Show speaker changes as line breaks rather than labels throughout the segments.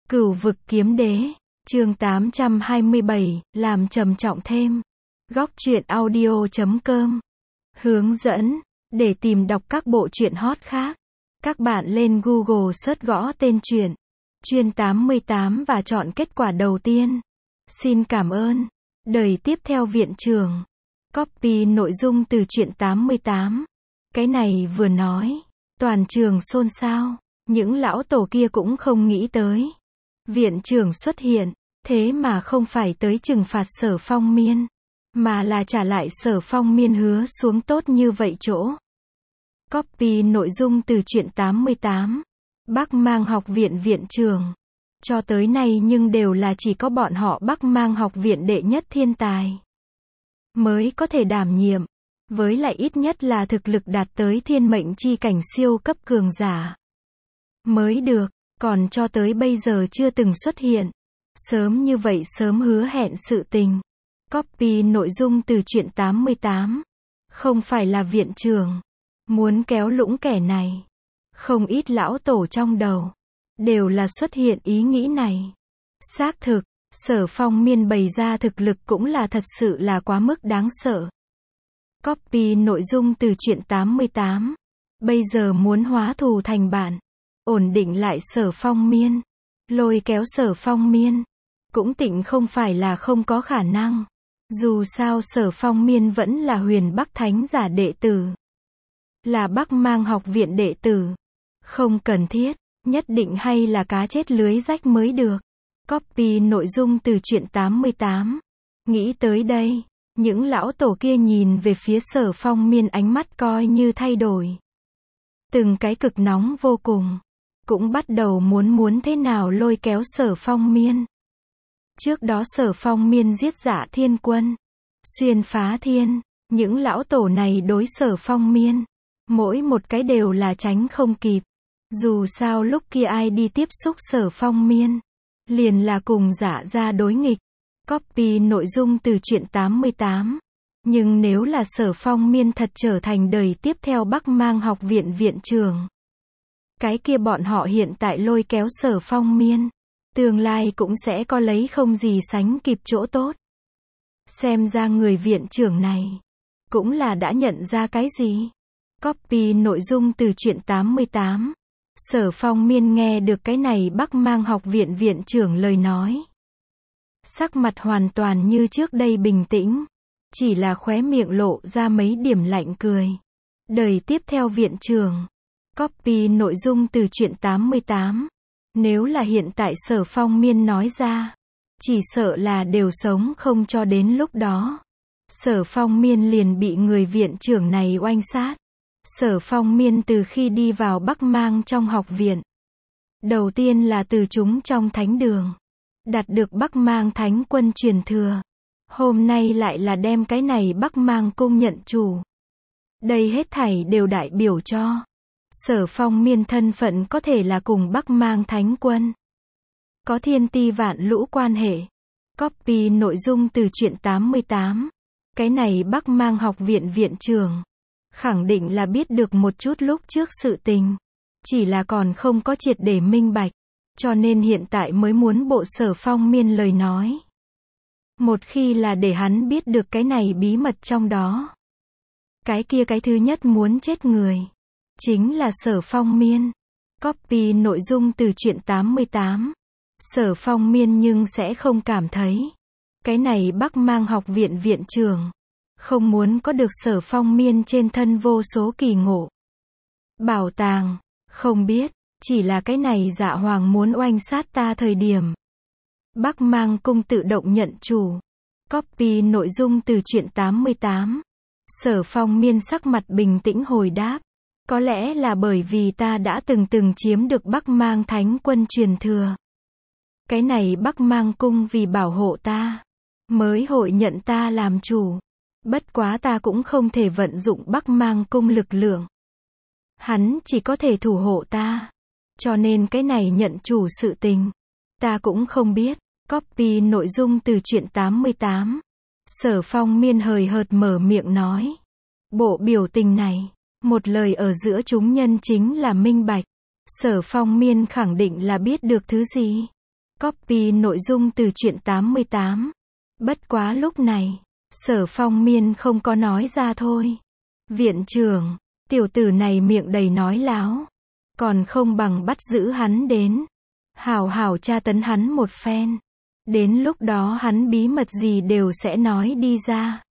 Cửu vực kiếm đế, chương 827, làm trầm trọng thêm. Góc truyện audio.com. Hướng dẫn, để tìm đọc các bộ truyện hot khác. Các bạn lên Google search gõ tên truyện, Chuyên 88 và chọn kết quả đầu tiên. Xin cảm ơn. Đời tiếp theo viện trưởng. Copy nội dung từ truyện 88. Cái này vừa nói, toàn trường xôn xao, những lão tổ kia cũng không nghĩ tới. Viện trưởng xuất hiện, thế mà không phải tới trừng phạt Sở Phong Miên, mà là trả lại Sở Phong Miên hứa xuống tốt như vậy chỗ. Copy nội dung từ truyện 88. Bắc Mang học viện viện trưởng. Cho tới nay nhưng đều là chỉ có bọn họ Bắc Mang học viện đệ nhất thiên tài mới có thể đảm nhiệm, với lại ít nhất là thực lực đạt tới thiên mệnh chi cảnh siêu cấp cường giả mới được, còn cho tới bây giờ chưa từng xuất hiện. Sớm như vậy sớm hứa hẹn sự tình. Copy nội dung từ truyện 88. Không phải là viện trưởng muốn kéo lũng kẻ này. Không ít lão tổ trong đầu đều là xuất hiện ý nghĩ này. Xác thực, Sở Phong Miên bày ra thực lực cũng là thật sự là quá mức đáng sợ. Copy nội dung từ truyện 88. Bây giờ muốn hóa thù thành bạn, ổn định lại Sở Phong Miên, lôi kéo Sở Phong Miên, cũng tịnh không phải là không có khả năng. Dù sao Sở Phong Miên vẫn là Huyền Bắc Thánh giả đệ tử, là Bắc Mang học viện đệ tử. Không cần thiết, nhất định hay là cá chết lưới rách mới được. Copy nội dung từ truyện 88. Nghĩ tới đây, những lão tổ kia nhìn về phía Sở Phong Miên, ánh mắt coi như thay đổi. Từng cái cực nóng vô cùng, cũng bắt đầu muốn thế nào lôi kéo Sở Phong Miên. Trước đó Sở Phong Miên giết Dạ Thiên Quân, xuyên phá thiên, những lão tổ này đối Sở Phong Miên, mỗi một cái đều là tránh không kịp. Dù sao lúc kia ai đi tiếp xúc Sở Phong Miên, liền là cùng Dạ gia đối nghịch. Copy nội dung từ truyện 88. Nhưng nếu là Sở Phong Miên thật trở thành đời tiếp theo Bắc Mang học viện viện trưởng, cái kia bọn họ hiện tại lôi kéo Sở Phong Miên, tương lai cũng sẽ có lấy không gì sánh kịp chỗ tốt. Xem ra người viện trưởng này cũng là đã nhận ra cái gì. Copy nội dung từ truyện 88. Sở Phong Miên nghe được cái này Bắc Mang học viện viện trưởng lời nói, sắc mặt hoàn toàn như trước đây bình tĩnh, chỉ là khóe miệng lộ ra mấy điểm lạnh cười. Đời tiếp theo viện trưởng. Copy nội dung từ truyện 88. Nếu là hiện tại Sở Phong Miên nói ra, chỉ sợ là đều sống không cho đến lúc đó. Sở Phong Miên liền bị người viện trưởng này oanh sát. Sở Phong Miên từ khi đi vào Bắc Mang trong học viện, đầu tiên là từ chúng trong thánh đường đạt được Bắc Mang thánh quân truyền thừa. Hôm nay lại là đem cái này Bắc Mang cung nhận chủ. Đây hết thảy đều đại biểu cho Sở Phong Miên thân phận có thể là cùng Bắc Mang thánh quân có thiên ti vạn lũ quan hệ. Copy nội dung từ truyện 88. Cái này Bắc Mang học viện viện trưởng khẳng định là biết được một chút lúc trước sự tình, chỉ là còn không có triệt để minh bạch, cho nên hiện tại mới muốn bộ Sở Phong Miên lời nói. Một khi là để hắn biết được cái này bí mật trong đó, cái kia cái thứ nhất muốn chết người chính là Sở Phong Miên. Copy nội dung từ truyện 88. Sở Phong Miên nhưng sẽ không cảm thấy cái này Bắc Mang học viện viện trưởng không muốn có được Sở Phong Miên trên thân vô số kỳ ngộ bảo tàng. Không biết, chỉ là cái này Dạ Hoàng muốn oanh sát ta thời điểm, Bắc Mang cung tự động nhận chủ. Copy nội dung từ truyện 88. Sở Phong Miên sắc mặt bình tĩnh hồi đáp, có lẽ là bởi vì ta đã từng chiếm được Bắc Mang thánh quân truyền thừa. Cái này Bắc Mang cung vì bảo hộ ta, mới hội nhận ta làm chủ. Bất quá ta cũng không thể vận dụng Bắc Mang cung lực lượng. Hắn chỉ có thể thủ hộ ta. Cho nên cái này nhận chủ sự tình, ta cũng không biết. Copy nội dung từ truyện 88. Sở Phong Miên hời hợt mở miệng nói. Bộ biểu tình này, một lời ở giữa chúng nhân chính là minh bạch. Sở Phong Miên khẳng định là biết được thứ gì. Copy nội dung từ truyện 88. Bất quá lúc này, Sở Phong Miên không có nói ra thôi. Viện trưởng, tiểu tử này miệng đầy nói láo. Còn không bằng bắt giữ hắn đến. Hảo hảo tra tấn hắn một phen. Đến lúc đó hắn bí mật gì đều sẽ nói đi ra.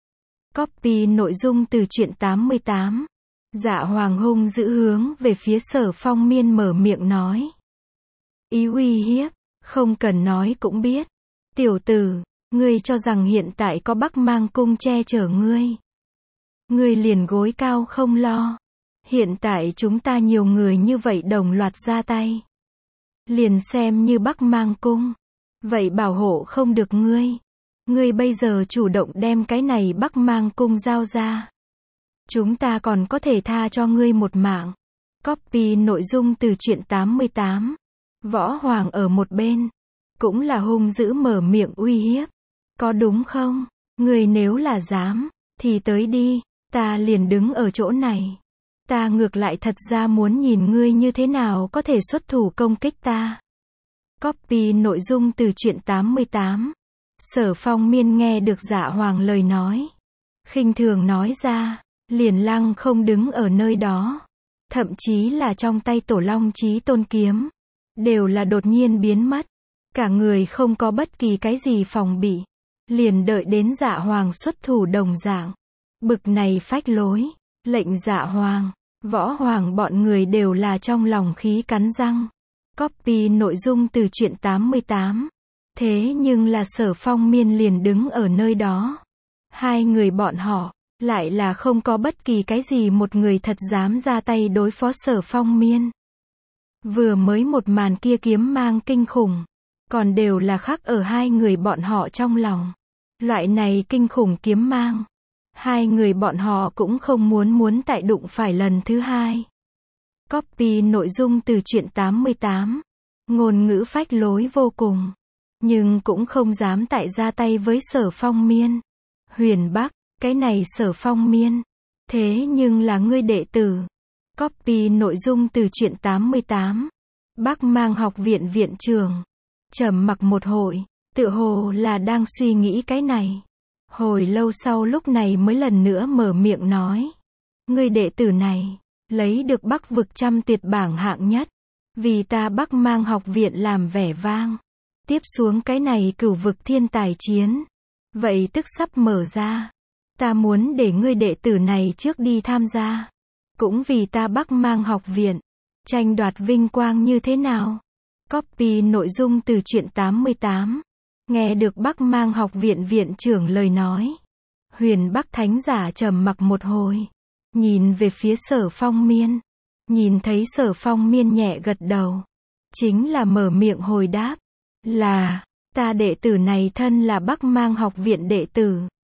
Copy nội dung từ truyện 88. Dạ Hoàng hung dữ hướng về phía Sở Phong Miên mở miệng nói. Ý uy hiếp, không cần nói cũng biết. Tiểu tử, ngươi cho rằng hiện tại có Bắc Mang cung che chở ngươi. Ngươi liền gối cao không lo. Hiện tại chúng ta nhiều người như vậy đồng loạt ra tay. Liền xem như Bắc Mang cung. Vậy bảo hộ không được ngươi. Ngươi bây giờ chủ động đem cái này Bắc Mang cung giao ra. Chúng ta còn có thể tha cho ngươi một mạng. Copy nội dung từ truyện 88. Võ Hoàng ở một bên. Cũng là hung dữ mở miệng uy hiếp. Có đúng không? Ngươi nếu là dám, thì tới đi. Ta liền đứng ở chỗ này. Ta ngược lại thật ra muốn nhìn ngươi như thế nào có thể xuất thủ công kích ta. Copy nội dung từ truyện 88. Sở Phong Miên nghe được Dạ Hoàng lời nói. Khinh thường nói ra, liền lăng không đứng ở nơi đó. Thậm chí là trong tay Tổ Long Chí Tôn kiếm. Đều là đột nhiên biến mất. Cả người không có bất kỳ cái gì phòng bị. Liền đợi đến Dạ Hoàng xuất thủ đồng dạng. Bực này phách lối. Lệnh Dạ Hoàng, Võ Hoàng bọn người đều là trong lòng khí cắn răng. Copy nội dung từ truyện 88. Thế nhưng là Sở Phong Miên liền đứng ở nơi đó. Hai người bọn họ, lại là không có bất kỳ cái gì một người thật dám ra tay đối phó Sở Phong Miên. Vừa mới một màn kia kiếm mang kinh khủng. Còn đều là khắc ở hai người bọn họ trong lòng. Loại này kinh khủng kiếm mang. Hai người bọn họ cũng không muốn tại đụng phải lần thứ hai. Copy nội dung từ truyện 88. Ngôn ngữ phách lối vô cùng. Nhưng cũng không dám tại ra tay với Sở Phong Miên. Huyền Bắc, cái này Sở Phong Miên. Thế nhưng là ngươi đệ tử. Copy nội dung từ truyện 88. Bắc Mang học viện viện trưởng. Trầm mặc một hồi, tựa hồ là đang suy nghĩ cái này. Hồi lâu sau lúc này mới lần nữa mở miệng nói. Ngươi đệ tử này, lấy được Bắc vực trăm tuyệt bảng hạng nhất. Vì ta Bắc Mang học viện làm vẻ vang. Tiếp xuống cái này cửu vực thiên tài chiến. Vậy tức sắp mở ra. Ta muốn để ngươi đệ tử này trước đi tham gia. Cũng vì ta Bắc Mang học viện. Tranh đoạt vinh quang như thế nào? Copy nội dung từ truyện 88. Nghe được Bắc Mang học viện viện trưởng lời nói. Huyền Bắc thánh giả trầm mặc một hồi. Nhìn về phía Sở Phong Miên. Nhìn thấy Sở Phong Miên nhẹ gật đầu. Chính là mở miệng hồi đáp. Là, ta đệ tử này thân là Bắc Mang học viện đệ tử.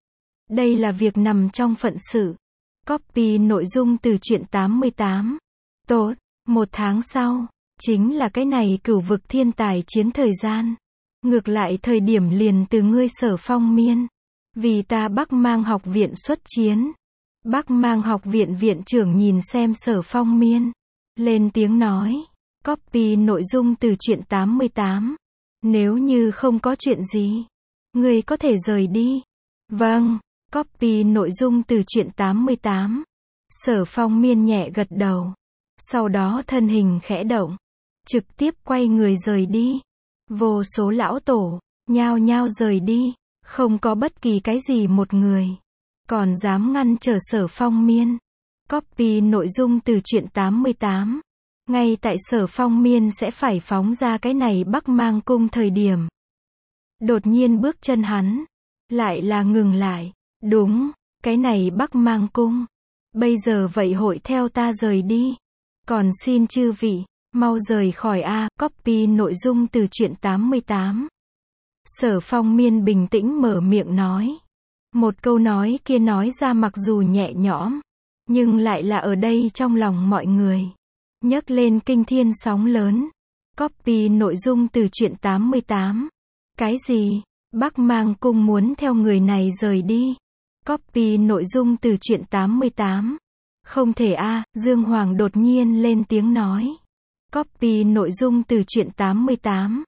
Đây là việc nằm trong phận sự. Copy nội dung từ truyện 88. Tốt, 1 tháng sau, chính là cái này cửu vực thiên tài chiến thời gian. Ngược lại thời điểm liền từ ngươi Sở Phong Miên. Vì ta Bắc Mang học viện xuất chiến. Bắc Mang học viện viện trưởng nhìn xem Sở Phong Miên. Lên tiếng nói. Copy nội dung từ truyện 88. Nếu như không có chuyện gì, ngươi có thể rời đi. Vâng. Copy nội dung từ truyện 88. Sở Phong Miên nhẹ gật đầu. Sau đó thân hình khẽ động. Trực tiếp quay người rời đi. Vô số lão tổ, nhao nhao rời đi. Không có bất kỳ cái gì một người. Còn dám ngăn trở Sở Phong Miên. Copy nội dung từ truyện 88. Ngay tại Sở Phong Miên sẽ phải phóng ra cái này Bắc Mang cung thời điểm. Đột nhiên bước chân hắn. Lại là ngừng lại. Đúng, cái này Bắc Mang cung. Bây giờ vậy hội theo ta rời đi. Còn xin chư vị, mau rời khỏi a. Copy nội dung từ truyện 88. Sở Phong Miên bình tĩnh mở miệng nói. Một câu nói kia nói ra mặc dù nhẹ nhõm, nhưng lại là ở đây trong lòng mọi người. Nhấc lên kinh thiên sóng lớn. Copy nội dung từ truyện 88. Cái gì? Bắc Mang cung muốn theo người này rời đi. Copy nội dung từ truyện 88. Không thể a. Dương Hoàng đột nhiên lên tiếng nói. Copy nội dung từ truyện 88.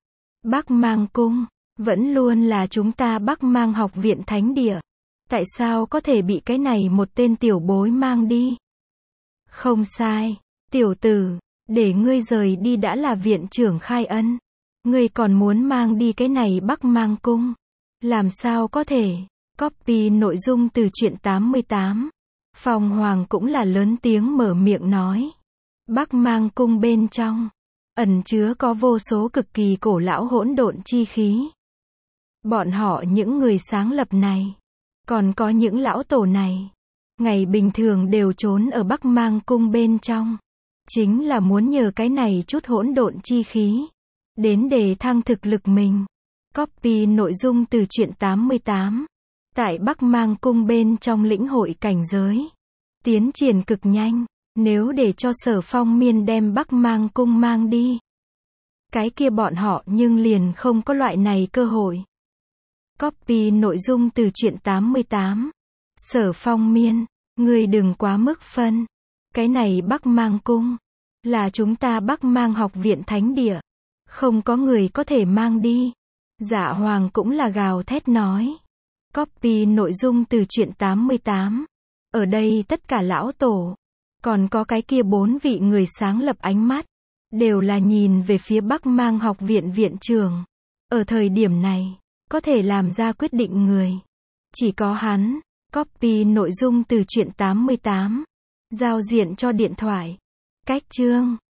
Bắc Mang Cung, vẫn luôn là chúng ta Bắc Mang Học viện Thánh Địa. Tại sao có thể bị cái này một tên tiểu bối mang đi? Không sai, tiểu tử, để ngươi rời đi đã là viện trưởng khai ân. Ngươi còn muốn mang đi cái này Bắc Mang Cung. Làm sao có thể? Copy nội dung từ truyện 88. Phong Hoàng cũng là lớn tiếng mở miệng nói. Bắc Mang Cung bên trong, ẩn chứa có vô số cực kỳ cổ lão hỗn độn chi khí. Bọn họ những người sáng lập này, còn có những lão tổ này, ngày bình thường đều trốn ở Bắc Mang Cung bên trong. Chính là muốn nhờ cái này chút hỗn độn chi khí, đến để thăng thực lực mình. Copy nội dung từ truyện 88. Tại Bắc Mang Cung bên trong lĩnh hội cảnh giới, tiến triển cực nhanh. Nếu để cho Sở Phong Miên đem Bắc Mang Cung mang đi, cái kia bọn họ nhưng liền không có loại này cơ hội. Copy nội dung từ truyện 88. Sở Phong Miên, ngươi đừng quá mức phân. Cái này Bắc Mang Cung, là chúng ta Bắc Mang Học viện Thánh Địa. Không có người có thể mang đi. Dạ Hoàng cũng là gào thét nói. Copy nội dung từ truyện 88. Ở đây tất cả lão tổ, còn có cái kia 4 vị người sáng lập ánh mắt, đều là nhìn về phía Bắc Mang Học viện viện trưởng. Ở thời điểm này, có thể làm ra quyết định người, chỉ có hắn. Copy nội dung từ truyện 88. Giao diện cho điện thoại. Cách chương.